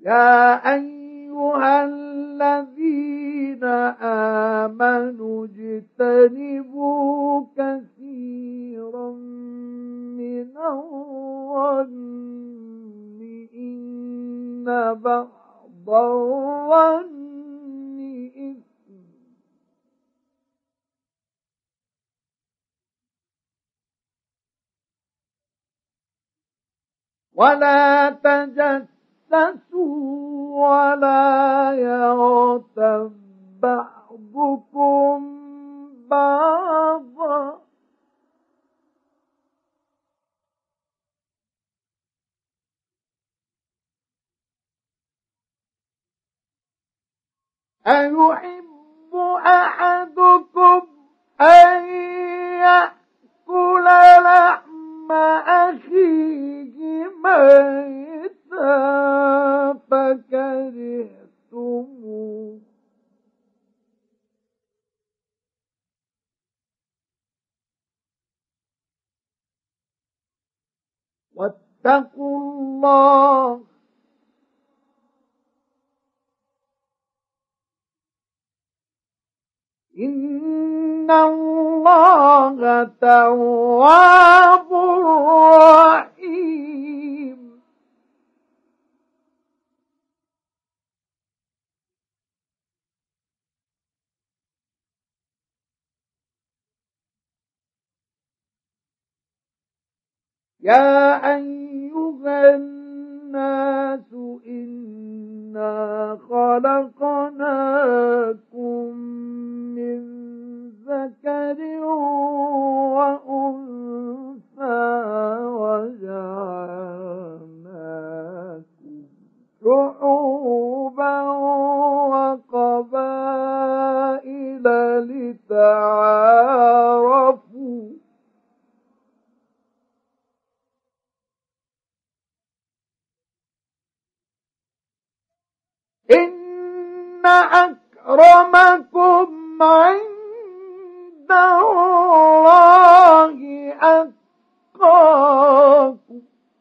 يا أيها الذين آمنوا اجتنبوا كثيرا من الظن إن بعض الظن إثم ولا تجسسوا ولا يغتب بعضكم بعضا أيحب أحدكم أن يأكل لحم أخيه ميتا فكرهتموه واتقوا الله إن الله تواب رحيم يا أيها الناس إنا خلقناكم من ذكر وأنثى وجعلناكم شعوبا وقبائل لتعارفوا إن أكرمكم عند الله أتقاكم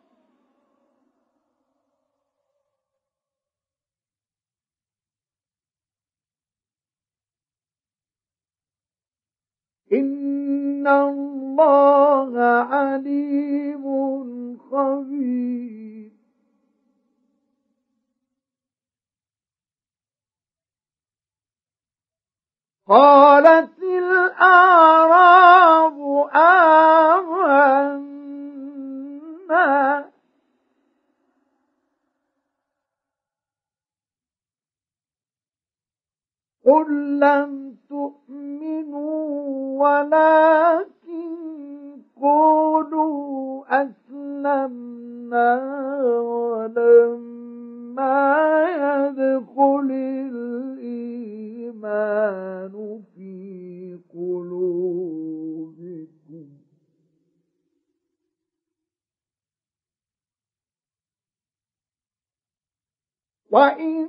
إن الله عليم خبير قالت الأعراب آمنا قل لم تؤمنوا ولكن قولوا أسلمنا ولما يدخل الإيمان في قلوبكم وإن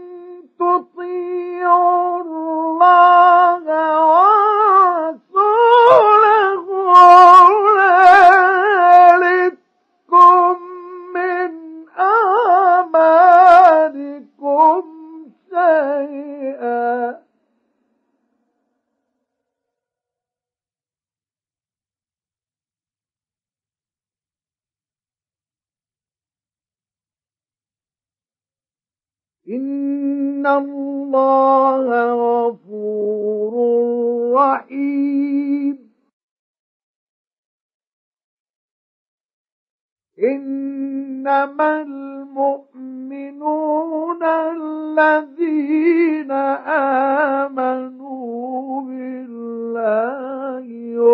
تطيعوا الله ورسوله لا يلدكم من أعمالكم شيئا إن الله غفور رحيم إنما المؤمنون الذين آمنوا بالله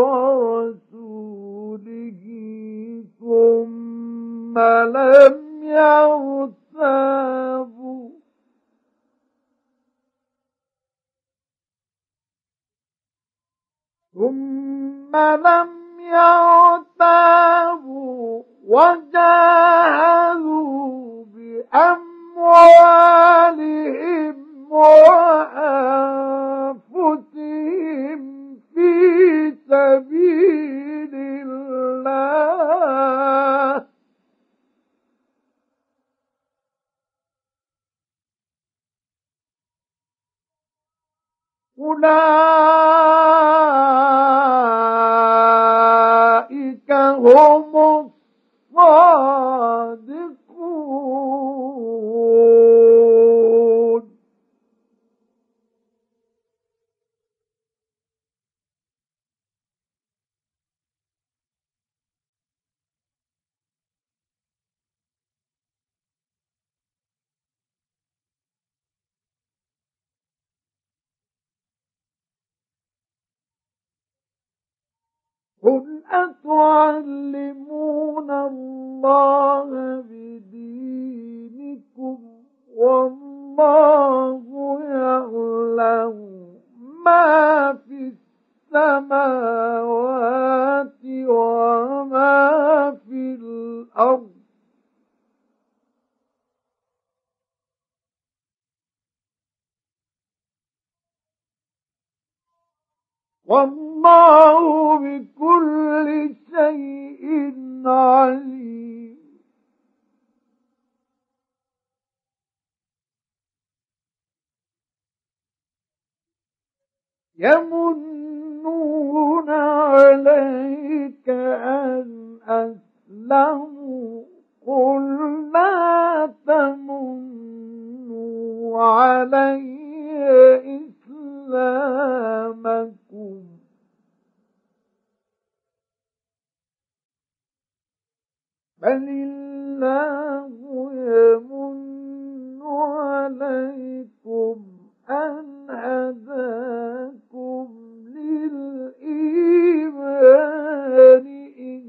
ورسوله ثم لم يرتابوا وجاهدوا بأموالهم وأنفسهم في سبيل الله أولئك هم الصادقون. قل أتعلمون الله بدينكم والله يعلم ما في السماوات وما في الأرض والله بكل شيء عليم. يمنون عليك أن أسلموا قل لا تمنوا علي إسلامكم بل الله يمن عليكم أن هداكم للإيمان إن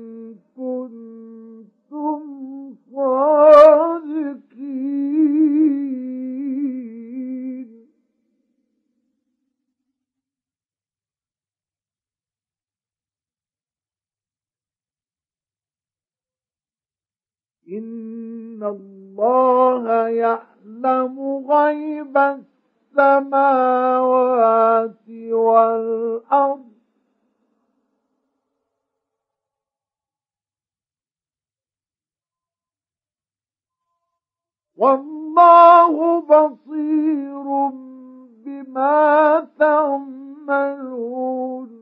كنتم صادقين. إن الله يعلم غيب السماوات والأرض والله بصير بما تعملون.